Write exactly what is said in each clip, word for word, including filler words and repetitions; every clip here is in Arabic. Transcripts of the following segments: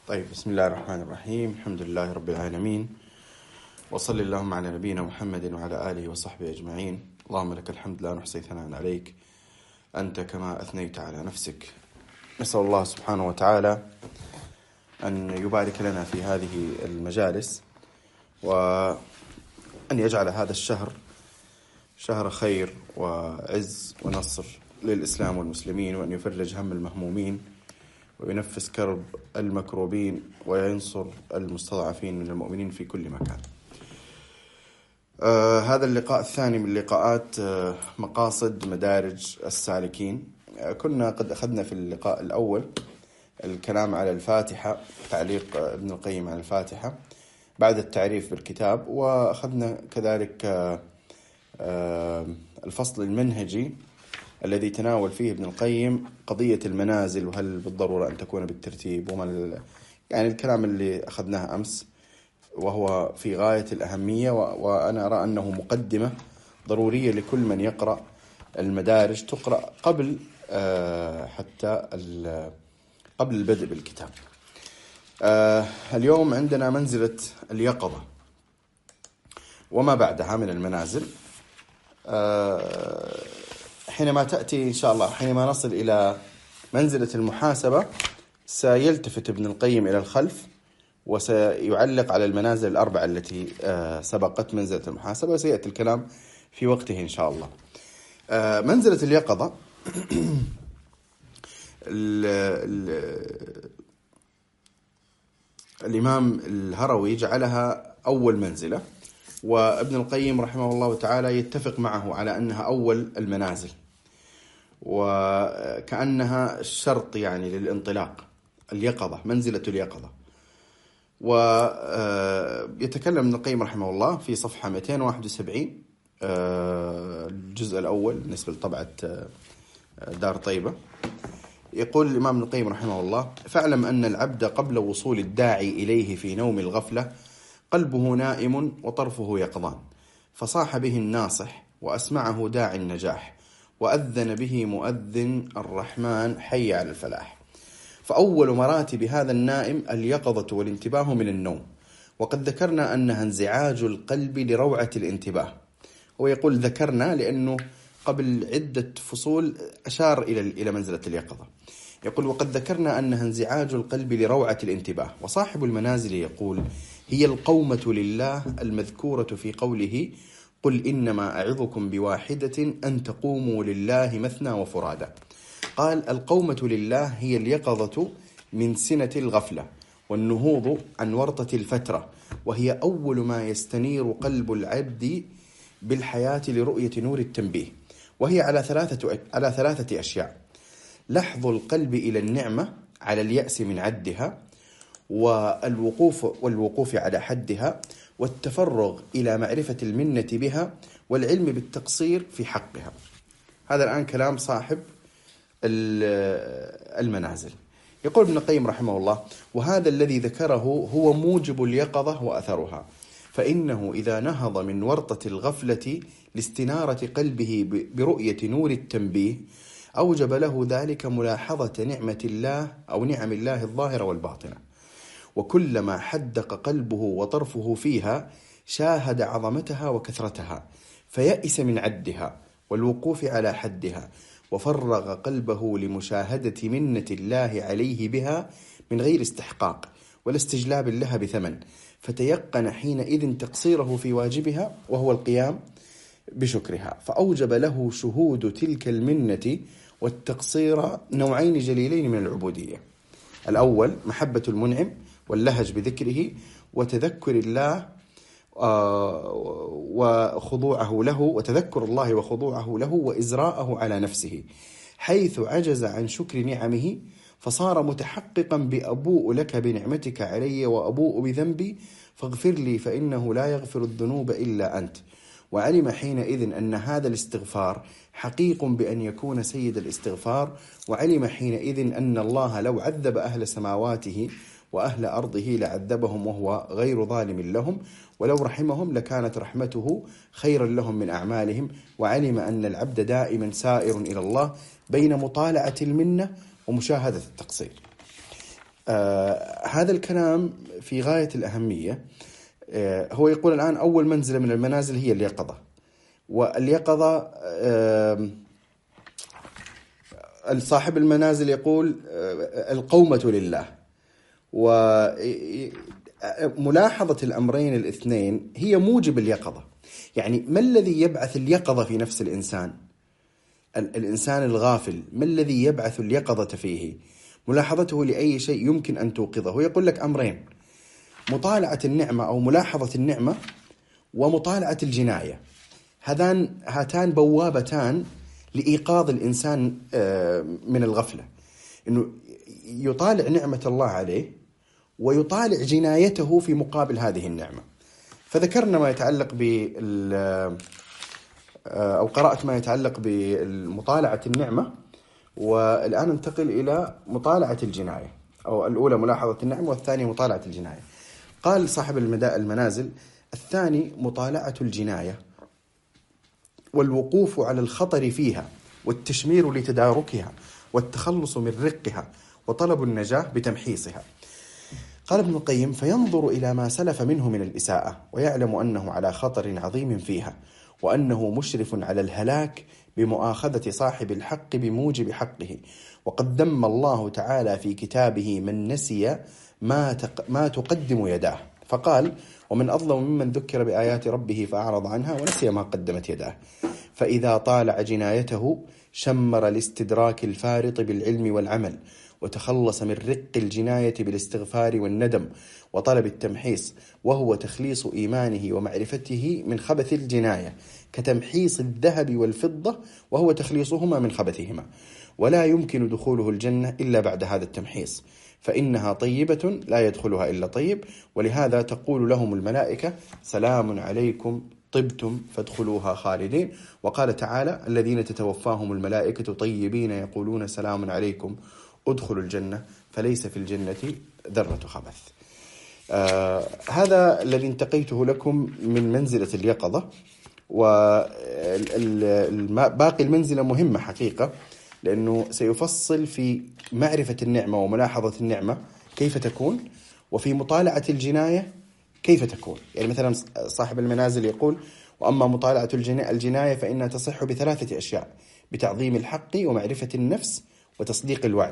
طيب، بسم الله الرحمن الرحيم. الحمد لله رب العالمين، وصلى اللهم على نبينا محمد وعلى آله وصحبه أجمعين. اللهم لك الحمد لا نحصي ثناء عليك، أنت كما أثنيت على نفسك. نسأل الله سبحانه وتعالى أن يبارك لنا في هذه المجالس، وأن يجعل هذا الشهر شهر خير وعز ونصر للإسلام والمسلمين، وأن يفرج هم المهمومين وينفس كرب المكروبين وينصر المستضعفين من المؤمنين في كل مكان. آه هذا اللقاء الثاني من لقاءات آه مقاصد مدارج السالكين. آه كنا قد أخذنا في اللقاء الأول الكلام على الفاتحة، تعليق آه ابن القيم على الفاتحة بعد التعريف بالكتاب، وأخذنا كذلك آه آه الفصل المنهجي الذي تناول فيه ابن القيم قضية المنازل، وهل بالضرورة أن تكون بالترتيب، وما يعني الكلام اللي أخذناه أمس، وهو في غاية الأهمية. وأنا أرى أنه مقدمة ضرورية لكل من يقرأ المدارج، تقرأ قبل حتى قبل البدء بالكتاب. اليوم عندنا منزلة اليقظة وما بعدها من المنازل. حينما تأتي إن شاء الله، حينما نصل إلى منزلة المحاسبة، سيلتفت ابن القيم إلى الخلف وسيعلق على المنازل الأربعة التي سبقت منزلة المحاسبة، وسيأتي الكلام في وقته إن شاء الله. منزلة اليقظة ال ال الإمام الهروي جعلها أول منزلة، وابن القيم رحمه الله تعالى يتفق معه على أنها أول المنازل، وكأنها الشرط يعني للانطلاق، اليقظة، منزلة اليقظة. ويتكلم ابن القيم رحمه الله في صفحة مئتين وواحد وسبعين الجزء الأول بالنسبة لطبعة دار طيبة. يقول الإمام ابن القيم رحمه الله: فاعلم أن العبد قبل وصول الداعي إليه في نوم الغفلة قلبه نائم وطرفه يقظان، فصاح به الناصح وأسمعه داعي النجاح، وأذن به مؤذن الرحمن حي على الفلاح. فأول مراتب هذا النائم اليقظة والانتباه من النوم، وقد ذكرنا أنها انزعاج القلب لروعة الانتباه. ويقول ذكرنا لأنه قبل عدة فصول أشار إلى إلى منزلة اليقظة. يقول: وقد ذكرنا أنها انزعاج القلب لروعة الانتباه. وصاحب المنازل يقول: هي القومة لله المذكورة في قوله: قل إنما أعظكم بواحدة أن تقوموا لله مثنى وفرادا. قال: القومة لله هي اليقظة من سنة الغفلة والنهوض عن ورطة الفترة، وهي أول ما يستنير قلب العبد بالحياة لرؤية نور التنبيه. وهي على ثلاثة على ثلاثة أشياء: لحظ القلب إلى النعمة على اليأس من عدها، والوقوف والوقوف على حدها، والتفرغ إلى معرفة المنة بها، والعلم بالتقصير في حقها. هذا الآن كلام صاحب المنازل. يقول ابن القيم رحمه الله: وهذا الذي ذكره هو موجب اليقظة وأثرها، فإنه إذا نهض من ورطة الغفلة لاستنارة قلبه برؤية نور التنبيه أوجب له ذلك ملاحظة نعمة الله أو نعم الله الظاهرة والباطنة، وكلما حدق قلبه وطرفه فيها شاهد عظمتها وكثرتها، فيأس من عدها والوقوف على حدها، وفرغ قلبه لمشاهدة منة الله عليه بها من غير استحقاق ولا استجلاب لها بثمن، فتيقن حينئذ تقصيره في واجبها وهو القيام بشكرها، فأوجب له شهود تلك المنة والتقصير نوعين جليلين من العبودية: الأول محبة المنعم واللهج بذكره وتذكر الله وخضوعه له وتذكر الله وخضوعه له وإزراءه على نفسه، حيث عجز عن شكر نعمه، فصار متحققا بأبوء لك بنعمتك علي وأبوء بذنبي فاغفر لي فإنه لا يغفر الذنوب إلا أنت. وعلم حينئذ أن هذا الاستغفار حقيق بأن يكون سيد الاستغفار، وعلم حينئذ أن الله لو عذب أهل سماواته وأهل أرضه لعذبهم وهو غير ظالم لهم، ولو رحمهم لكانت رحمته خيرا لهم من أعمالهم. وعلم أن العبد دائما سائر إلى الله بين مطالعة المنة ومشاهدة التقصير. آه هذا الكلام في غاية الأهمية. آه هو يقول الآن أول منزلة من المنازل هي اليقظة، واليقظة آه صاحب المنازل يقول آه القومة لله. وملاحظة الأمرين الاثنين هي موجب اليقظة. يعني ما الذي يبعث اليقظة في نفس الإنسان؟ الإنسان الغافل ما الذي يبعث اليقظة فيه؟ ملاحظته لأي شيء يمكن أن توقظه. ويقول لك أمرين: مطالعة النعمة أو ملاحظة النعمة، ومطالعة الجناية. هذان هاتان بوابتان لإيقاظ الإنسان من الغفلة، إنه يطالع نعمة الله عليه ويطالع جنايته في مقابل هذه النعمة. فذكرنا ما يتعلق بال أو قرأت ما يتعلق بمطالعة النعمة، والآن ننتقل إلى مطالعة الجناية. أو الأولى ملاحظة النعمة، والثانية مطالعة الجناية. قال صاحب المنازل: الثاني مطالعة الجناية والوقوف على الخطر فيها، والتشمير لتداركها، والتخلص من رقها، وطلب النجاة بتمحيصها. قال ابن القيم: فينظر إلى ما سلف منه من الإساءة، ويعلم أنه على خطر عظيم فيها، وأنه مشرف على الهلاك بمؤاخذة صاحب الحق بموجب حقه. وقد ذم الله تعالى في كتابه من نسي ما, تق... ما تقدم يداه، فقال: ومن أظلم ممن ذكر بآيات ربه فأعرض عنها ونسي ما قدمت يداه. فإذا طالع جنايته شمر الاستدراك الفارط بالعلم والعمل، وتخلص من رق الجناية بالاستغفار والندم وطلب التمحيص، وهو تخليص إيمانه ومعرفته من خبث الجناية، كتمحيص الذهب والفضة وهو تخليصهما من خبثهما. ولا يمكن دخوله الجنة إلا بعد هذا التمحيص، فإنها طيبة لا يدخلها إلا طيب. ولهذا تقول لهم الملائكة: سلام عليكم طبتم فادخلوها خالدين. وقال تعالى: الذين تتوفاهم الملائكة طيبين يقولون سلام عليكم ادخلوا الجنة فليس في الجنة ذرة خبث. آه هذا الذي انتقيته لكم من منزلة اليقظة. وباقي المنزلة مهمة حقيقة، لأنه سيفصل في معرفة النعمة وملاحظة النعمة كيف تكون، وفي مطالعة الجناية كيف تكون. يعني مثلا صاحب المنازل يقول: وأما مطالعة الجناية فإنها تصح بثلاثة أشياء: بتعظيم الحق، ومعرفة النفس، وتصديق الوعد.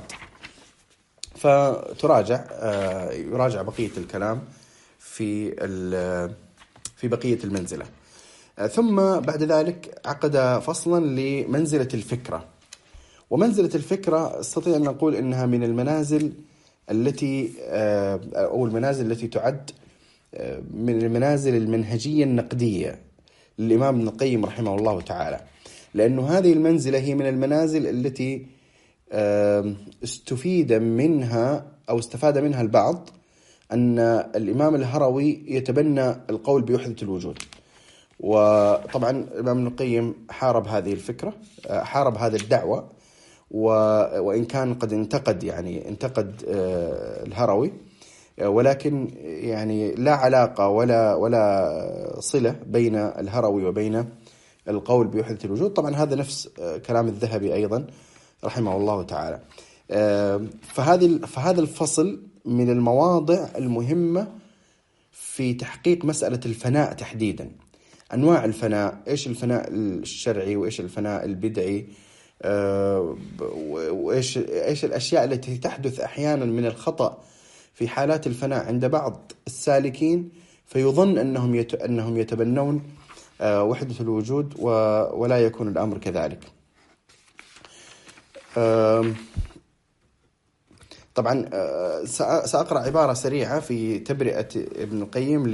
فتراجع يراجع بقية الكلام في في بقية المنزلة. ثم بعد ذلك عقد فصلا لمنزلة الفكرة. ومنزلة الفكرة استطيع أن نقول إنها من المنازل التي أو المنازل التي تعد من المنازل المنهجية النقدية للإمام ابن القيم رحمه الله تعالى، لأنه هذه المنزلة هي من المنازل التي استفيد منها أو استفاد منها البعض أن الإمام الهروي يتبنى القول بوحدة الوجود. وطبعا الإمام ابن القيم حارب هذه الفكرة، حارب هذه الدعوة، وإن كان قد انتقد يعني انتقد الهروي، ولكن يعني لا علاقة ولا ولا صلة بين الهروي وبين القول بوحدة الوجود. طبعا هذا نفس كلام الذهبي أيضا رحمه الله تعالى. فهذه فهذا الفصل من المواضع المهمة في تحقيق مسألة الفناء تحديدا. أنواع الفناء، إيش الفناء الشرعي وإيش الفناء البدعي، وإيش إيش الأشياء التي تحدث أحيانا من الخطأ في حالات الفناء عند بعض السالكين، فيظن أنهم يت أنهم يتبنون وحدة الوجود ولا يكون الأمر كذلك. طبعا سأقرأ عبارة سريعة في تبرئة ابن القيم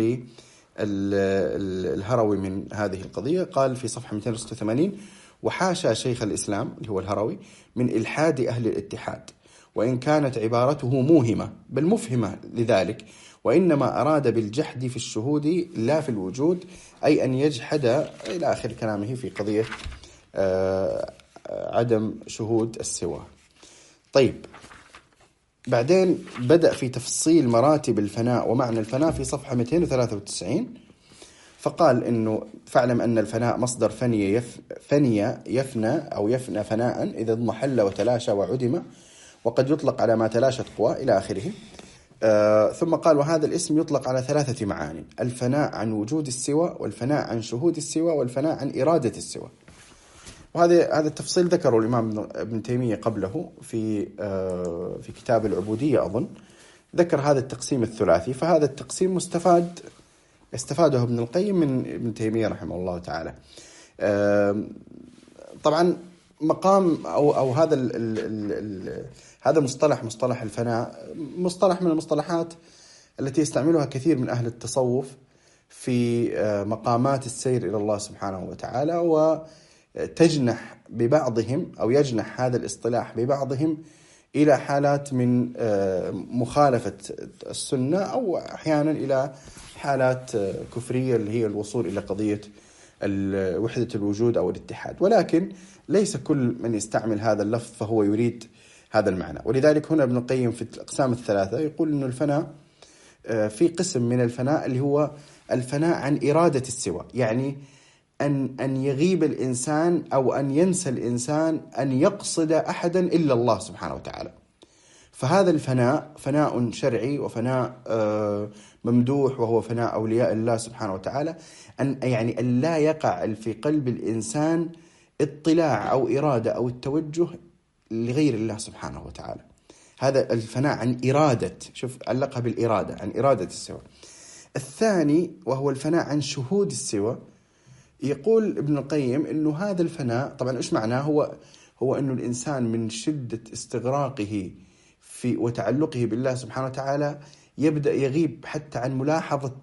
للهروي من هذه القضية. قال في صفحة مئتين وستة وثمانين: وحاشا شيخ الإسلام اللي هو الهروي من إلحاد أهل الاتحاد، وإن كانت عبارته موهمة بل مفهمة لذلك، وإنما أراد بالجحد في الشهود لا في الوجود، أي أن يجحد إلى آخر كلامه في قضية عدم شهود السوى. طيب، بعدين بدأ في تفصيل مراتب الفناء ومعنى الفناء في صفحة مئتين وثلاثة وتسعين، فقال إنه: فاعلم أن الفناء مصدر فني يف فني يفنى أو يفنى فناء إذا اضمحل وتلاشى وعدم، وقد يطلق على ما تلاشت قوى إلى آخره. آه ثم قال وهذا الاسم يطلق على ثلاثة معاني: الفناء عن وجود السوى، والفناء عن شهود السوى، والفناء عن إرادة السوى. وهذا هذا التفصيل ذكره الإمام ابن تيمية قبله في آه في كتاب العبودية أظن، ذكر هذا التقسيم الثلاثي. فهذا التقسيم مستفاد استفاده ابن القيم من ابن تيمية رحمه الله تعالى. آه طبعا مقام أو أو هذا ال ال ال ال هذا مصطلح مصطلح الفناء مصطلح من المصطلحات التي يستعملها كثير من أهل التصوف في مقامات السير إلى الله سبحانه وتعالى، وتجنح ببعضهم أو يجنح هذا الاصطلاح ببعضهم إلى حالات من مخالفة السنة، أو أحيانا إلى حالات كفرية اللي هي الوصول إلى قضية وحدة الوجود أو الاتحاد. ولكن ليس كل من يستعمل هذا اللفظ فهو يريد هذا المعنى. ولذلك هنا ابن القيم في الأقسام الثلاثة يقول أن الفناء في قسم من الفناء اللي هو الفناء عن إرادة السوى، يعني أن أن يغيب الإنسان أو أن ينسى الإنسان أن يقصد أحدا إلا الله سبحانه وتعالى. فهذا الفناء فناء شرعي وفناء ممدوح، وهو فناء أولياء الله سبحانه وتعالى، أن يعني أن لا يقع في قلب الإنسان اطلاع أو إرادة أو التوجه لغير الله سبحانه وتعالى. هذا الفناء عن إرادة، شوف علقها بالإرادة، عن إرادة السوى. الثاني وهو الفناء عن شهود السوى، يقول ابن القيم إنه هذا الفناء طبعا إيش معناه؟ هو هو إنه الإنسان من شدة استغراقه في وتعلقه بالله سبحانه وتعالى يبدأ يغيب حتى عن ملاحظة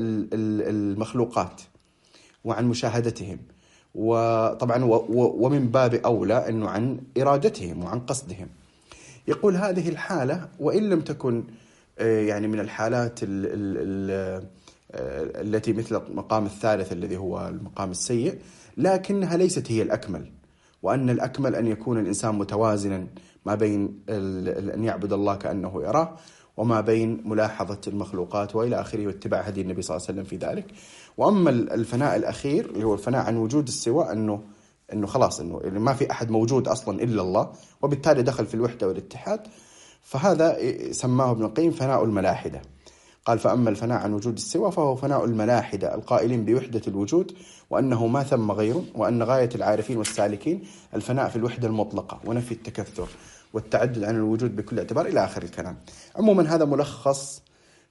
المخلوقات وعن مشاهدتهم، وطبعا ومن باب أولى أنه عن إرادتهم وعن قصدهم. يقول هذه الحالة وإن لم تكن يعني من الحالات ال ال ال التي مثل المقام الثالث الذي هو المقام السيء، لكنها ليست هي الأكمل، وأن الأكمل أن يكون الإنسان متوازنا ما بين أن يعبد الله كأنه يراه وما بين ملاحظة المخلوقات وإلى آخره، واتباع هدي النبي صلى الله عليه وسلم في ذلك. وأما الفناء الأخير اللي هو الفناء عن وجود السوى، أنه إنه خلاص إنه ما في أحد موجود أصلا إلا الله، وبالتالي دخل في الوحدة والاتحاد. فهذا سماه ابن القيم فناء الملاحدة. قال فأما الفناء عن وجود السوى فهو فناء الملاحدة القائلين بوحدة الوجود، وأنه ما ثم غيره، وأن غاية العارفين والسالكين الفناء في الوحدة المطلقة ونفي التكثر والتعدد عن الوجود بكل اعتبار إلى آخر الكلام. عموما هذا ملخص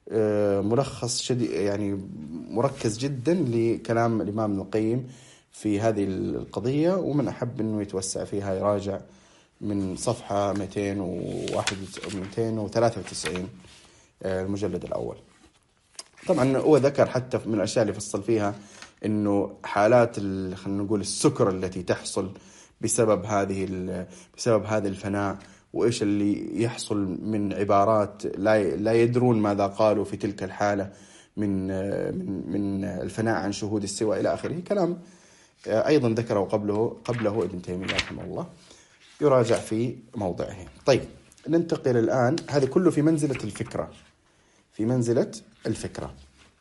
ملخص شديد يعني مركز جدا لكلام الإمام ابن القيم في هذه القضية، ومن أحب أنه يتوسع فيها يراجع من صفحة مئتين وثلاثة وتسعين المجلد الأول. طبعا هو ذكر حتى من الأشياء اللي فصل فيها أنه حالات خلينا نقول السكر التي تحصل بسبب هذه بسبب هذا الفناء، وإيش اللي يحصل من عبارات لا لا يدرون ماذا قالوا في تلك الحالة من من من الفناء عن شهود السوى إلى آخره. كلام أيضا ذكره قبله قبله ابن تيمية رحمه الله، يراجع في موضعه. طيب ننتقل الآن، هذا كله في منزلة الفكرة في منزلة الفكرة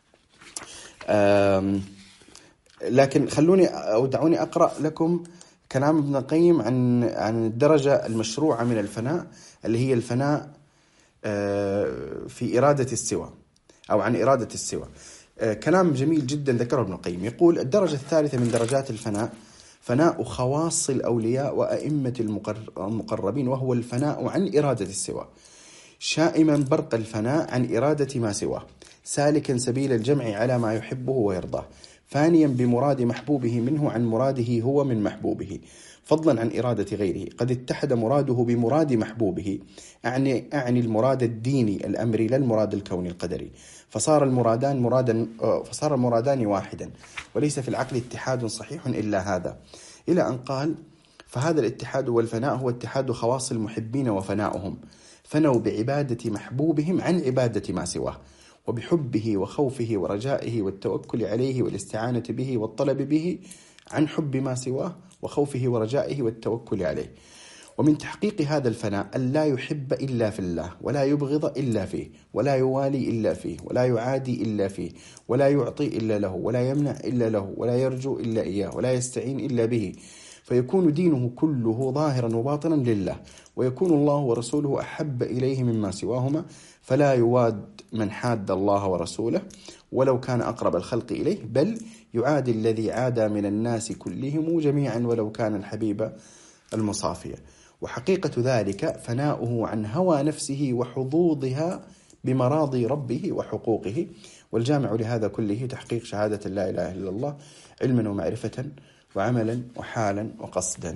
لكن خلوني أو دعوني أقرأ لكم كلام ابن القيم عن عن الدرجة المشروعة من الفناء، اللي هي الفناء في إرادة السوى أو عن إرادة السوى. كلام جميل جدا ذكره ابن القيم. يقول الدرجة الثالثة من درجات الفناء فناء خواص الأولياء وأئمة المقربين، وهو الفناء عن إرادة السوى، شائما برق الفناء عن إرادة ما سواه، سالكا سبيل الجمع على ما يحبه ويرضاه، فانيا بمراد محبوبه منه عن مراده هو من محبوبه، فضلا عن إرادة غيره، قد اتحد مراده بمراد محبوبه، أعني, أعني المراد الديني الأمري لا المراد الكوني القدري، فصار المرادان مرادا فصار المرادان واحدا، وليس في العقل اتحاد صحيح إلا هذا، إلى أن قال فهذا الاتحاد والفناء هو اتحاد خواص المحبين وفناؤهم، فنوا بعبادة محبوبهم عن عبادة ما سواه، وبحبه وخوفه ورجائه والتوكل عليه والاستعانة به والطلب به عن حب ما سواه وخوفه ورجائه والتوكل عليه. ومن تحقيق هذا الفناء أن لا يحب إلا في الله، ولا يبغض إلا فيه، ولا يوالي إلا فيه، ولا يعادي إلا فيه، ولا يعطي إلا له، ولا يمنع إلا له، ولا يرجو إلا إياه، ولا يستعين إلا به، فيكون دينه كله ظاهرا وباطنا لله، ويكون الله ورسوله أحب إليه مما سواهما، فلا يواد من حاد الله ورسوله ولو كان أقرب الخلق إليه، بل يعادي الذي عادى من الناس كلهم جميعا ولو كان الحبيب المصافية. وحقيقة ذلك فناؤه عن هوى نفسه وحظوظها بمراضي ربه وحقوقه، والجامع لهذا كله تحقيق شهادة لا إله إلا الله علما ومعرفة وعملا وحالا وقصدا.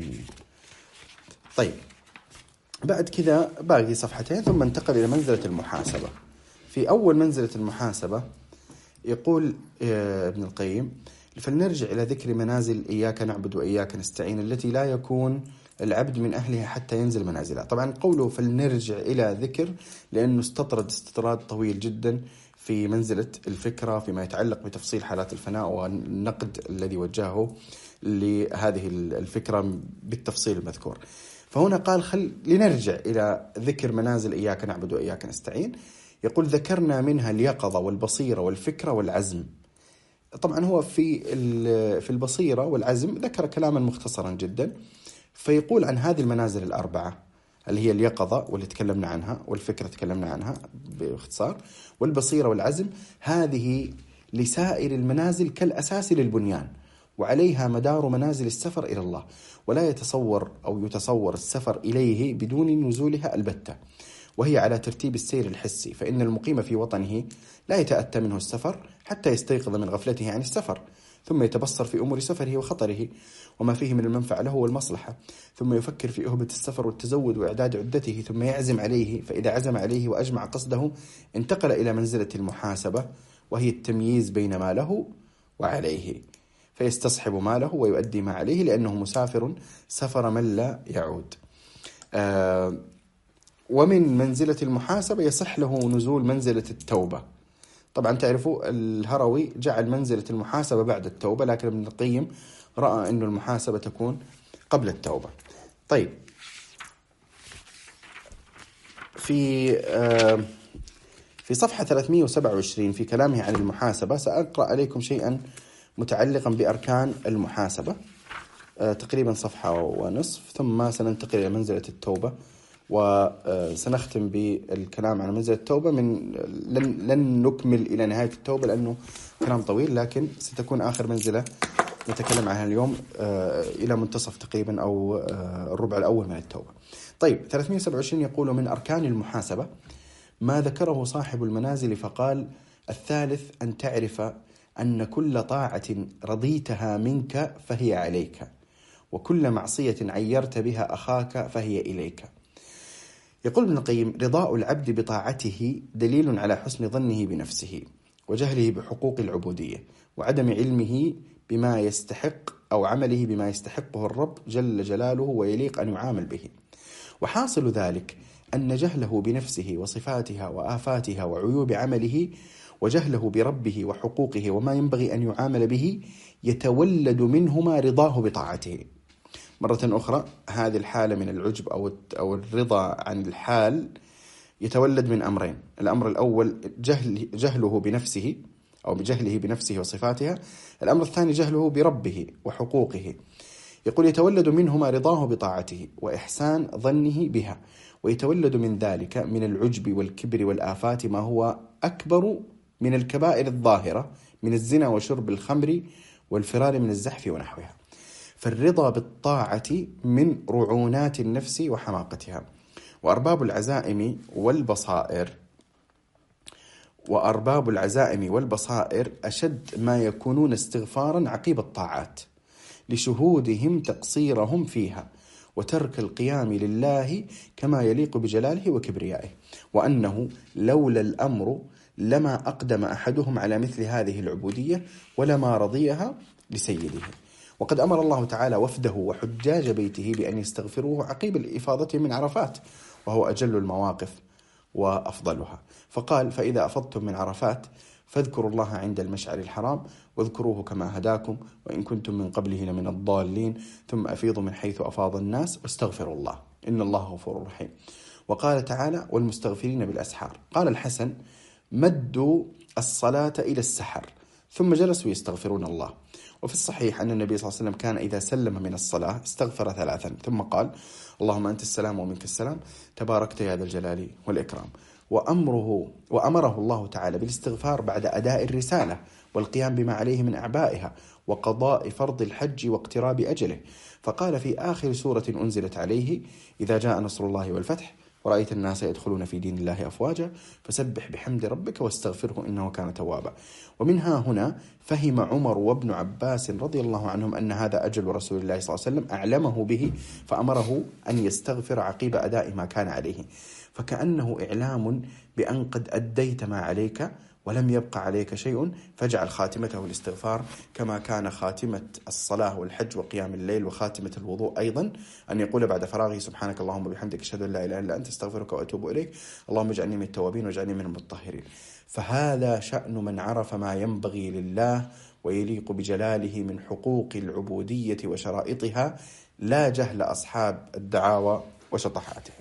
طيب، بعد كذا باقي صفحتين ثم انتقل إلى منزلة المحاسبة. في أول منزلة المحاسبة يقول ابن القيم: فلنرجع إلى ذكر منازل إياك نعبد وإياك نستعين التي لا يكون العبد من أهلها حتى ينزل منازلها. طبعا قوله فلنرجع إلى ذكر لأنه استطرد استطراد طويل جدا في منزلة الفكرة فيما يتعلق بتفصيل حالات الفناء والنقد الذي وجهه لهذه الفكرة بالتفصيل المذكور. فهنا قال خل لنرجع إلى ذكر منازل إياك نعبد وإياك نستعين. يقول: ذكرنا منها اليقظة والبصيرة والفكرة والعزم. طبعا هو في في البصيرة والعزم ذكر كلاما مختصرا جدا، فيقول عن هذه المنازل الأربعة اللي هي اليقظة واللي تكلمنا عنها، والفكرة تكلمنا عنها باختصار، والبصيرة والعزم، هذه لسائر المنازل كالأساس للبنيان، وعليها مدار منازل السفر إلى الله، ولا يتصور أو يتصور السفر إليه بدون نزولها البتة، وهي على ترتيب السير الحسي، فإن المقيم في وطنه لا يتأتى منه السفر حتى يستيقظ من غفلته عن السفر، ثم يتبصر في أمور سفره وخطره وما فيه من المنفعة له والمصلحة، ثم يفكر في أهبة السفر والتزود وإعداد عدته، ثم يعزم عليه، فإذا عزم عليه وأجمع قصده انتقل إلى منزلة المحاسبة، وهي التمييز بين ما له وعليه، فيستصحب ما له ويؤدي ما عليه، لأنه مسافر سفر من لا يعود. آه ومن منزلة المحاسبة يصح له نزول منزلة التوبة. طبعا تعرفوا الهروي جعل منزلة المحاسبة بعد التوبة، لكن ابن القيم رأى أن المحاسبة تكون قبل التوبة. طيب، في آه في صفحة ثلاثمئة وسبعة وعشرين في كلامه عن المحاسبة سأقرأ عليكم شيئا متعلقا بأركان المحاسبة، آه تقريبا صفحة ونصف، ثم سننتقل إلى منزلة التوبة، وسنختم بالكلام عن منزلة التوبة. من لن, لن نكمل إلى نهاية التوبة لأنه كلام طويل، لكن ستكون آخر منزلة نتكلم عنها اليوم إلى منتصف تقريبا أو الربع الأول من التوبة. طيب، ثلاثمئة وسبعة وعشرين يقول: من أركان المحاسبة ما ذكره صاحب المنازل فقال: الثالث أن تعرف أن كل طاعة رضيتها منك فهي عليك، وكل معصية عيرت بها أخاك فهي إليك. يقول ابن القيم: رضاء العبد بطاعته دليل على حسن ظنه بنفسه وجهله بحقوق العبودية، وعدم علمه بما يستحق أو عمله بما يستحقه الرب جل جلاله ويليق أن يعامل به. وحاصل ذلك أن جهله بنفسه وصفاتها وآفاتها وعيوب عمله، وجهله بربه وحقوقه وما ينبغي أن يعامل به، يتولد منهما رضاه بطاعته. مرة أخرى، هذه الحالة من العجب أو أو الرضا عن الحال يتولد من أمرين: الأمر الأول جهل جهله بنفسه أو بجهله بنفسه وصفاتها، الأمر الثاني جهله بربه وحقوقه. يقول: يتولد منهما رضاه بطاعته وإحسان ظنه بها، ويتولد من ذلك من العجب والكبر والآفات ما هو أكبر من الكبائر الظاهرة من الزنا وشرب الخمر والفرار من الزحف ونحوها. فالرضا بالطاعة من رعونات النفس وحماقتها. وأرباب العزائم والبصائر وأرباب العزائم والبصائر أشد ما يكونون استغفارا عقيب الطاعات، لشهودهم تقصيرهم فيها وترك القيام لله كما يليق بجلاله وكبريائه، وأنه لولا الأمر لما أقدم أحدهم على مثل هذه العبودية ولما رضيها لسيده. وقد أمر الله تعالى وفده وحجاج بيته بأن يستغفروه عقيب الإفاضة من عرفات، وهو أجل المواقف وأفضلها، فقال: فإذا أفضتم من عرفات فاذكروا الله عند المشعر الحرام واذكروه كما هداكم وإن كنتم من قبله لمن الضالين، ثم أفيضوا من حيث أفاض الناس واستغفروا الله إن الله غفور رحيم. وقال تعالى: والمستغفرين بالأسحار. قال الحسن: مدوا الصلاة إلى السحر ثم جلسوا يستغفرون الله. وفي الصحيح أن النبي صلى الله عليه وسلم كان إذا سلم من الصلاة استغفر ثلاثا ثم قال اللهم أنت السلام ومنك السلام تباركت يا ذا الجلال والإكرام. وأمره وأمره الله تعالى بالاستغفار بعد أداء الرسالة والقيام بما عليه من أعبائها وقضاء فرض الحج واقتراب أجله، فقال في آخر سورة أنزلت عليه إذا جاء نصر الله والفتح ورأيت الناس يدخلون في دين الله أفواجا فسبح بحمد ربك واستغفره إنه كان توابا. ومنها هنا فهم عمر وابن عباس رضي الله عنهم أن هذا أجل رسول الله صلى الله عليه وسلم أعلمه به، فأمره أن يستغفر عقيب أداء ما كان عليه، فكأنه إعلام بأن قد أديت ما عليك ولم يبقى عليك شيء، فاجعل خاتمته الاستغفار كما كان خاتمة الصلاة والحج وقيام الليل وخاتمة الوضوء أيضا أن يقول بعد فراغه سبحانك اللهم وبحمدك أشهد أن لا إله إلا أنت أستغفرك وأتوب إليك اللهم اجعلني من التوابين واجعلني من المطهرين. فهذا شأن من عرف ما ينبغي لله ويليق بجلاله من حقوق العبودية وشرائطها، لا جهل أصحاب الدعاوى وشطحاتهم.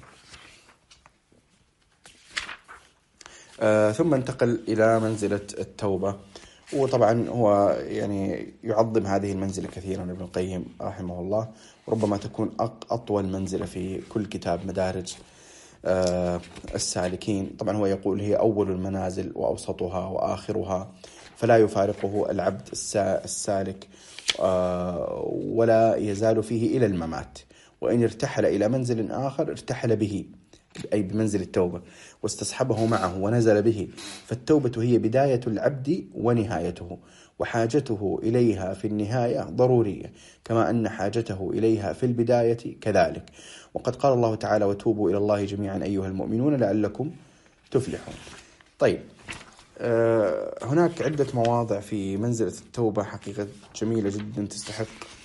آه ثم انتقل إلى منزلة التوبة، وطبعا هو يعني يعظم هذه المنزلة كثيرا ابن القيم رحمه الله، وربما تكون أطول منزلة في كل كتاب مدارج آه السالكين. طبعا هو يقول هي أول المنازل وأوسطها وآخرها، فلا يفارقه العبد السالك آه ولا يزال فيه إلى الممات، وإن ارتحل إلى منزل آخر ارتحل به أي بمنزل التوبة واستصحبه معه ونزل به. فالتوبة هي بداية العبد ونهايته، وحاجته إليها في النهاية ضرورية كما أن حاجته إليها في البداية كذلك. وقد قال الله تعالى وتوبوا إلى الله جميعا أيها المؤمنون لعلكم تفلحون. طيب آه هناك عدة مواضع في منزلة التوبة حقيقة جميلة جدا تستحق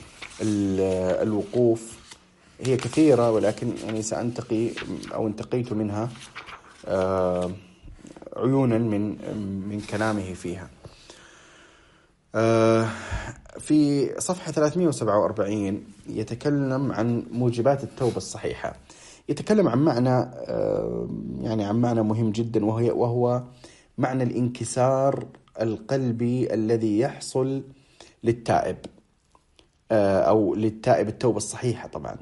الوقوف، هي كثيرة ولكن يعني سأنتقي أو انتقيت منها آه عيونا من من كلامه فيها. آه في صفحة ثلاثمئة وسبعة وأربعين يتكلم عن موجبات التوبة الصحيحة، يتكلم عن معنى آه يعني عن معنى مهم جدا، وهي وهو معنى الانكسار القلبي الذي يحصل للتائب آه أو للتائب التوبة الصحيحة. طبعا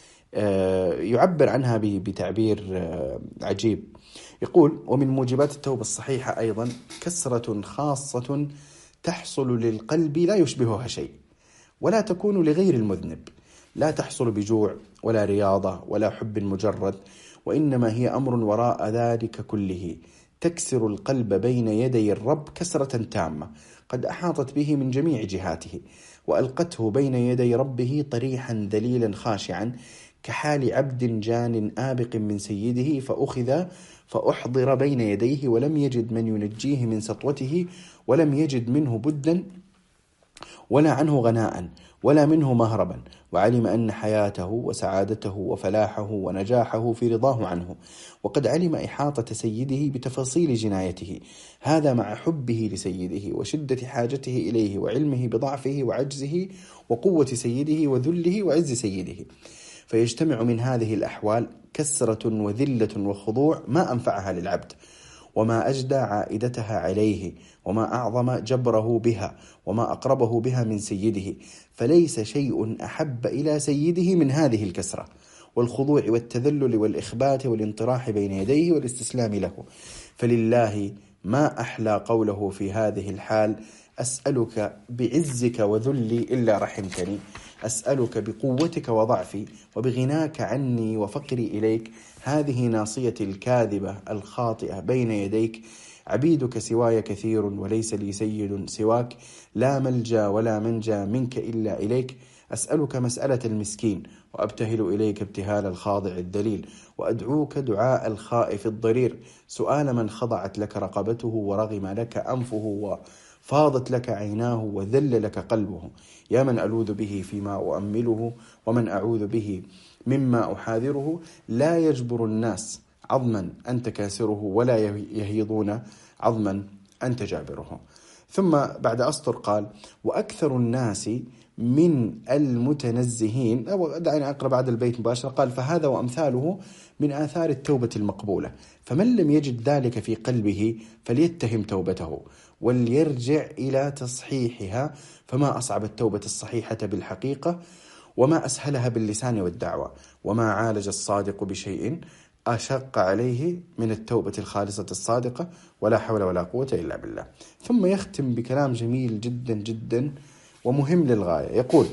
يعبر عنها بتعبير عجيب، يقول ومن موجبات التوبة الصحيحة أيضا كسرة خاصة تحصل للقلب لا يشبهها شيء ولا تكون لغير المذنب، لا تحصل بجوع ولا رياضة ولا حب مجرد، وإنما هي أمر وراء ذلك كله تكسر القلب بين يدي الرب كسرة تامة قد أحاطت به من جميع جهاته، وألقته بين يدي ربه طريحا ذليلا خاشعا كحال عبد جان آبق من سيده، فأخذ فأحضر بين يديه ولم يجد من ينجيه من سطوته، ولم يجد منه بدا ولا عنه غناء ولا منه مهربا، وعلم أن حياته وسعادته وفلاحه ونجاحه في رضاه عنه، وقد علم إحاطة سيده بتفاصيل جنايته، هذا مع حبه لسيده وشدة حاجته إليه وعلمه بضعفه وعجزه وقوة سيده وذله وعز سيده، فيجتمع من هذه الأحوال كسرة وذلة وخضوع ما أنفعها للعبد وما أجدى عائدتها عليه وما أعظم جبره بها وما أقربه بها من سيده، فليس شيء أحب إلى سيده من هذه الكسرة والخضوع والتذلل والإخبات والانطراح بين يديه والاستسلام له. فلله ما أحلى قوله في هذه الحال أسألك بعزك وذلي إلا رحمتني، أسألك بقوتك وضعفي وبغناك عني وفقري إليك، هذه ناصيتي الكاذبة الخاطئة بين يديك، عبيدك سواي كثير وليس لي سيد سواك، لا ملجأ ولا منجا منك إلا إليك، أسألك مسألة المسكين وأبتهل إليك ابتهال الخاضع الذليل، وأدعوك دعاء الخائف الضرير، سؤال من خضعت لك رقبته ورغم لك أنفه وفاضت لك عيناه وذل لك قلبه، يا من ألوذ به فيما أؤمله ومن أعوذ به مما أحاذره، لا يجبر الناس عظما أنت كاسره ولا يهيضون عظما أنت جابره. ثم بعد أسطر قال: وأكثر الناس من المتنزهين، أو دعني أقرأ بعد البيت مباشرة، قال: فهذا وأمثاله من آثار التوبة المقبولة، فمن لم يجد ذلك في قلبه فليتهم توبته وليرجع إلى تصحيحها، فما أصعب التوبة الصحيحة بالحقيقة، وما أسهلها باللسان والدعوة، وما عالج الصادق بشيء أشق عليه من التوبة الخالصة الصادقة، ولا حول ولا قوة إلا بالله. ثم يختم بكلام جميل جدا جدا ومهم للغاية، يقول: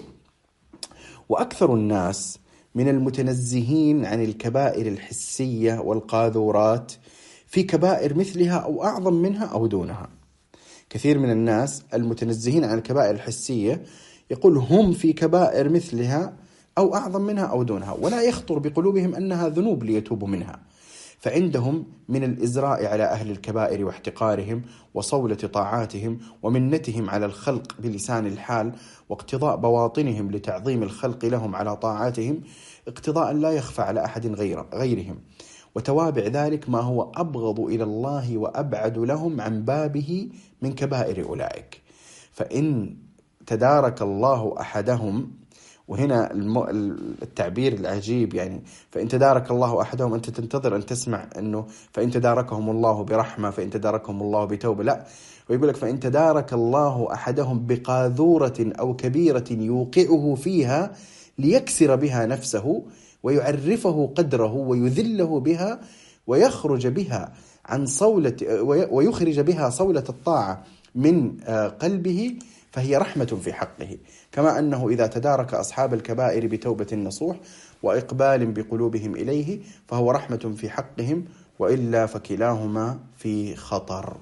وأكثر الناس من المتنزهين عن الكبائر الحسية والقاذورات في كبائر مثلها أو أعظم منها أو دونها. كثير من الناس المتنزهين عن الكبائر الحسية يقول هم في كبائر مثلها أو أعظم منها أو دونها، ولا يخطر بقلوبهم أنها ذنوب ليتوبوا منها، فعندهم من الإزراء على أهل الكبائر واحتقارهم وصولة طاعاتهم ومنتهم على الخلق بلسان الحال واقتضاء بواطنهم لتعظيم الخلق لهم على طاعاتهم اقتضاء لا يخفى على أحد غير غيرهم، وتوابع ذلك ما هو أبغض إلى الله وأبعد لهم عن بابه من كبائر أولئك. فإن تدارك الله أحدهم، وهنا التعبير العجيب يعني، فإن تدارك الله أحدهم، أنت تنتظر أن تسمع أنه فإن تداركهم الله برحمة، فإن تداركهم الله بتوبة، لا، ويقول لك فإن تدارك الله أحدهم بقاذورة أو كبيرة يوقعه فيها ليكسر بها نفسه ويعرفه قدره ويذله بها ويخرج بها عن صولة ويخرج بها صولة الطاعة من قلبه، فهي رحمة في حقه، كما أنه إذا تدارك أصحاب الكبائر بتوبة نصوح وإقبال بقلوبهم إليه فهو رحمة في حقهم، وإلا فكلاهما في خطر.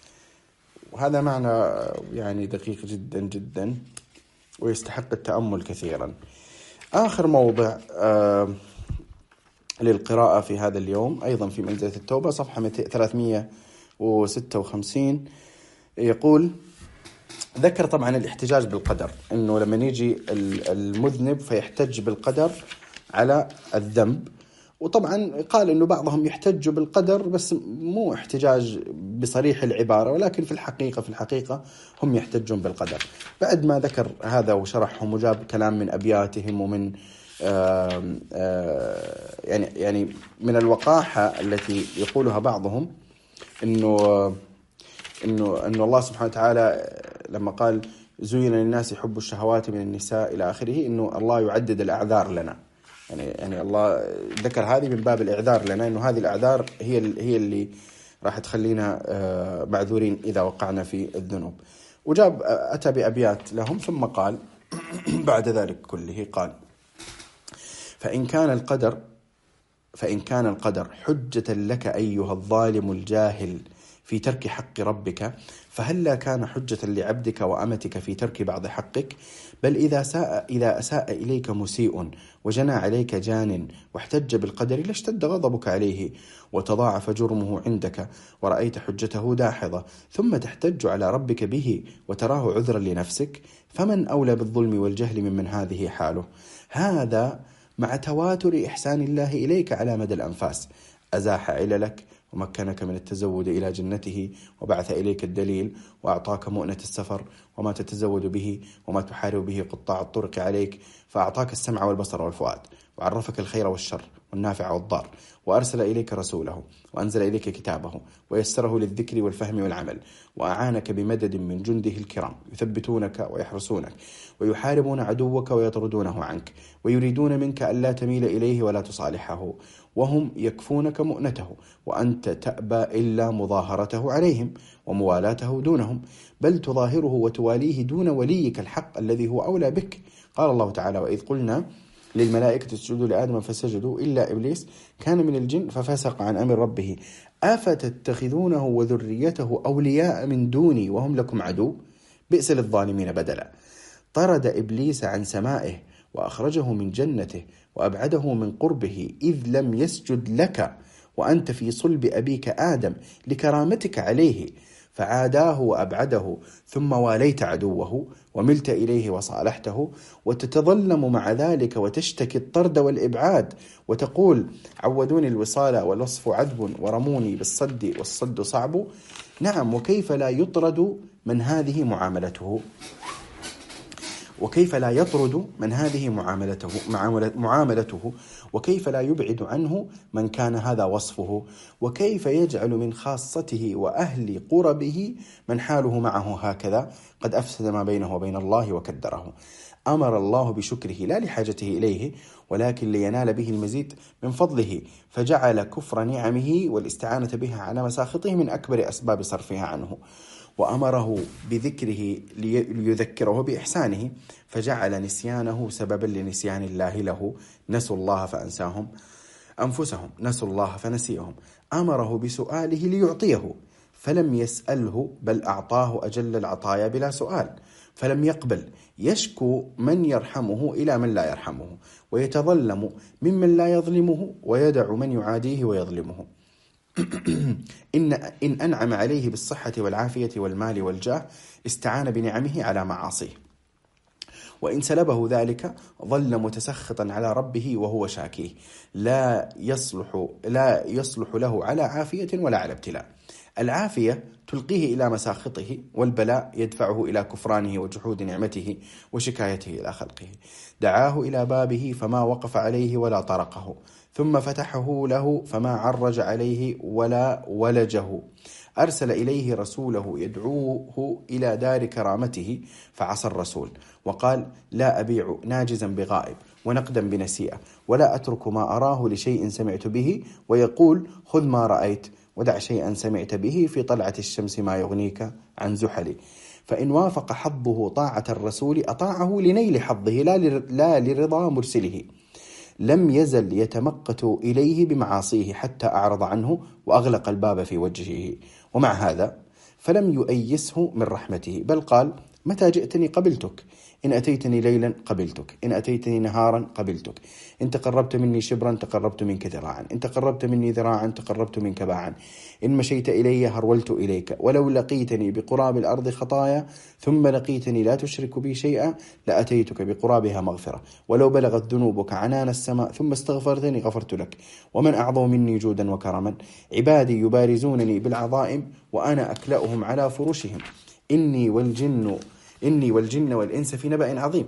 وهذا معنى يعني دقيق جدا جدا ويستحق التأمل كثيرا. آخر موضع آه للقراءة في هذا اليوم أيضا في منزلة التوبة، صفحة ثلاثمئة وستة وخمسين، يقول: ذكر طبعا الاحتجاج بالقدر، أنه لما يجي المذنب فيحتج بالقدر على الذنب، وطبعا قال أنه بعضهم يحتج بالقدر بس مو احتجاج بصريح العبارة، ولكن في الحقيقة في الحقيقة هم يحتجون بالقدر. بعد ما ذكر هذا وشرحهم وجاب كلام من أبياتهم ومن آآ آآ يعني يعني من الوقاحة التي يقولها بعضهم، إنه إنه إنه الله سبحانه وتعالى لما قال زين للناس حب الشهوات من النساء إلى آخره، إنه الله يعدد الأعذار لنا، يعني يعني الله ذكر هذه من باب الإعذار لنا، إنه هذه الأعذار هي هي اللي راح تخلينا معذورين إذا وقعنا في الذنوب. وجاب أتى بأبيات لهم ثم قال بعد ذلك كله قال: فإن كان القدر فإن كان القدر حجة لك أيها الظالم الجاهل في ترك حق ربك، فهلا كان حجة لعبدك وأمتك في ترك بعض حقك؟ بل إذا ساء إذا أساء إليك مسيء وجنى عليك جان واحتج بالقدر لاشتد غضبك عليه وتضاعف جرمه عندك ورأيت حجته داحضة، ثم تحتج على ربك به وتراه عذرا لنفسك، فمن أولى بالظلم والجهل ممن هذه حاله؟ هذا مع تواتر إحسان الله إليك على مدى الأنفاس، أزاح عللك ومكنك من التزود إلى جنته وبعث إليك الدليل وأعطاك مؤنة السفر وما تتزود به وما تحارب به قطاع الطرق عليك، فأعطاك السمع والبصر والفؤاد وعرفك الخير والشر والنافع والضار، وأرسل إليك رسوله وأنزل إليك كتابه ويسره للذكر والفهم والعمل، وأعانك بمدد من جنده الكرام يثبتونك ويحرسونك ويحاربون عدوك ويطردونه عنك ويريدون منك ألا تميل إليه ولا تصالحه، وهم يكفونك مؤنته وأنت تأبى إلا مظاهرته عليهم وموالاته دونهم، بل تظاهره وتواليه دون وليك الحق الذي هو أولى بك. قال الله تعالى: وإذ قلنا للملائكة اسجدوا لآدم فسجدوا إلا إبليس كان من الجن ففسق عن أمر ربه أفتتخذونه وذريته أولياء من دوني وهم لكم عدو بئس للظالمين بدلا. طرد إبليس عن سمائه وأخرجه من جنته وأبعده من قربه إذ لم يسجد لك وأنت في صلب أبيك آدم لكرامتك عليه، فعاداه وأبعده، ثم واليت عدوه وملت إليه وصالحته، وتتظلم مع ذلك وتشتكي الطرد والإبعاد، وتقول عودوني الوصال والوصف عذب، ورموني بالصد والصد صعب. نعم، وكيف لا يطرد من هذه معاملته وكيف لا يطرد من هذه معاملته معاملته وكيف لا يبعد عنه من كان هذا وصفه، وكيف يجعل من خاصته وأهل قربه من حاله معه هكذا، قد أفسد ما بينه وبين الله وكدره. أمر الله بشكره لا لحاجته إليه، ولكن لينال به المزيد من فضله، فجعل كفر نعمه والاستعانة بها على مساخطه من أكبر أسباب صرفها عنه. وأمره بذكره ليذكره بإحسانه، فجعل نسيانه سببا لنسيان الله له. نسوا الله فأنساهم أنفسهم، نسوا الله فنسيهم. أمره بسؤاله ليعطيه، فلم يسأله بل أعطاه أجل العطايا بلا سؤال، فلم يقبل. يشكو من يرحمه إلى من لا يرحمه، ويتظلم ممن لا يظلمه، ويدع من يعاديه ويظلمه. إن, إن أنعم عليه بالصحة والعافية والمال والجاه استعان بنعمه على معاصيه، وإن سلبه ذلك ظل متسخطا على ربه وهو شاكيه، لا يصلح, لا يصلح له على عافية ولا على ابتلاء. العافية تلقيه إلى مساخطه، والبلاء يدفعه إلى كفرانه وجحود نعمته وشكايته إلى خلقه. دعاه إلى بابه فما وقف عليه ولا طرقه، ثم فتحه له فما عرج عليه ولا ولجه. أرسل إليه رسوله يدعوه إلى دار كرامته فعصى الرسول، وقال لا أبيع ناجزا بغائب ونقدا بنسيئة، ولا أترك ما أراه لشيء سمعت به، ويقول خذ ما رأيت ودع شيئا سمعت به في طلعة الشمس ما يغنيك عن زحلي. فإن وافق حظه طاعة الرسول أطاعه لنيل حظه لا لرضا مرسله. لم يزل يتمقت إليه بمعاصيه حتى أعرض عنه وأغلق الباب في وجهه، ومع هذا فلم يؤيسه من رحمته، بل قال متى جئتني قبلتك، إن أتيتني ليلا قبلتك، إن أتيتني نهارا قبلتك، إن تقربت مني شبرا تقربت منك ذراعا، إن تقربت مني ذراعا تقربت منك باعا، إن مشيت إلي هرولت إليك، ولو لقيتني بقراب الأرض خطايا ثم لقيتني لا تشرك بي شيئا لأتيتك بقرابها مغفرة، ولو بلغت ذنوبك عنان السماء ثم استغفرتني غفرت لك. ومن أعظم مني جودا وكرما؟ عبادي يبارزونني بالعظائم وأنا أكلأهم على فرشهم. إني والجن إني والجن والإنس في نبأ عظيم،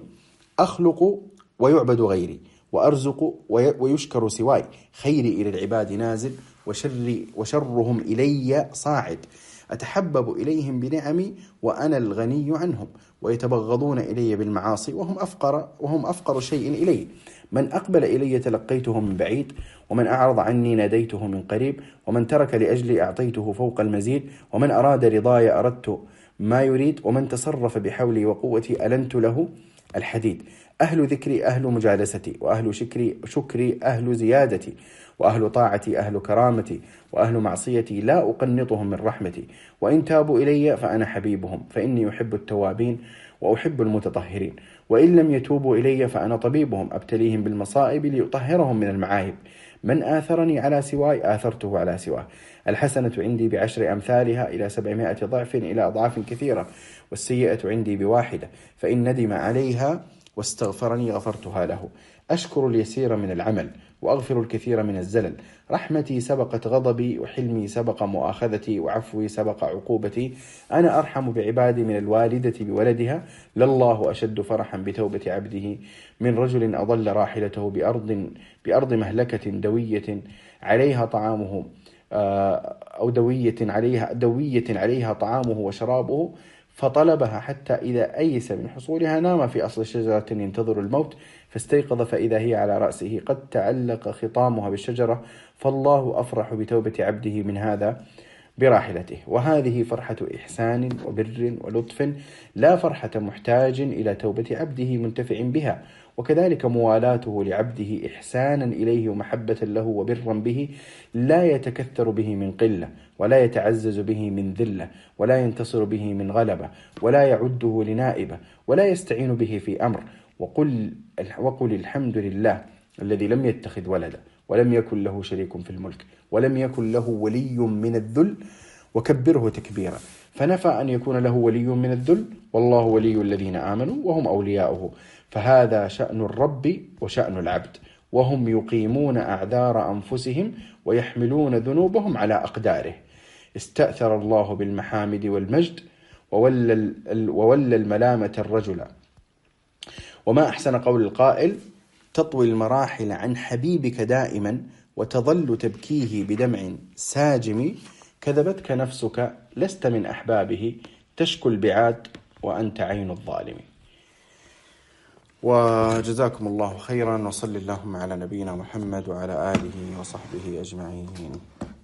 أخلق ويعبد غيري، وأرزق ويشكر سواي، خيري إلى العباد نازل وشر وشرهم إلي صاعد، أتحبب إليهم بنعمي وأنا الغني عنهم، ويتبغضون إلي بالمعاصي وهم أفقر وهم أفقر شيء إلي. من أقبل إلي تلقيته من بعيد، ومن أعرض عني ناديته من قريب، ومن ترك لأجلي أعطيته فوق المزيد، ومن أراد رضاي أردت ما يريد، ومن تصرف بحولي وقوتي ألنت له الحديد. أهل ذكري أهل مجالستي، وأهل شكري شكري أهل زيادتي، وأهل طاعتي أهل كرامتي، وأهل معصيتي لا أقنطهم من رحمتي. وإن تابوا إلي فأنا حبيبهم، فإني أحب التوابين وأحب المتطهرين. وإن لم يتوبوا إلي فأنا طبيبهم، أبتليهم بالمصائب ليطهرهم من المعايب. من آثرني على سواي آثرته على سواه. الحسنة عندي بعشر أمثالها إلى سبعمائة ضعف إلى أضعاف كثيرة، والسيئة عندي بواحدة، فإن ندم عليها واستغفرني غفرتها له. أشكر اليسير من العمل وأغفر الكثير من الزلل. رحمتي سبقت غضبي، وحلمي سبق مؤاخذتي، وعفوي سبق عقوبتي. أنا أرحم بعبادي من الوالدة بولدها، لله أشد فرحا بتوبة عبده من رجل أضل راحلته بأرض, بأرض مهلكة دوية عليها طعامه أو دوية عليها, دوية عليها طعامه وشرابه، فطلبها حتى إذا أيس من حصولها نام في أصل شجرة ينتظر الموت، فاستيقظ فإذا هي على رأسه قد تعلق خطامها بالشجرة. فالله أفرح بتوبة عبده من هذا براحلته. وهذه فرحة إحسان وبر ولطف، لا فرحة محتاج إلى توبة عبده منتفع بها. وكذلك موالاته لعبده إحسانا إليه ومحبة له وبرا به، لا يتكثر به من قلة، ولا يتعزز به من ذلة، ولا ينتصر به من غلبة، ولا يعده لنائبة، ولا يستعين به في أمر. وقل, وقل الحمد لله الذي لم يتخذ ولدا، ولم يكن له شريك في الملك، ولم يكن له ولي من الذل، وكبره تكبيرا. فنفى أن يكون له ولي من الذل، والله ولي الذين آمنوا وهم أولياؤه. فهذا شأن الرب وشأن العبد، وهم يقيمون أعذار أنفسهم ويحملون ذنوبهم على أقداره. استأثر الله بالمحامد والمجد وولى, وولى الملامة الرجل. وما أحسن قول القائل: تطوي المراحل عن حبيبك دائما وتظل تبكيه بدمع ساجم، كذبتك نفسك لست من أحبابه، تشكو البعاد وأنت عين الظالم. وجزاكم الله خيرا، وصل اللهم على نبينا محمد وعلى آله وصحبه أجمعين.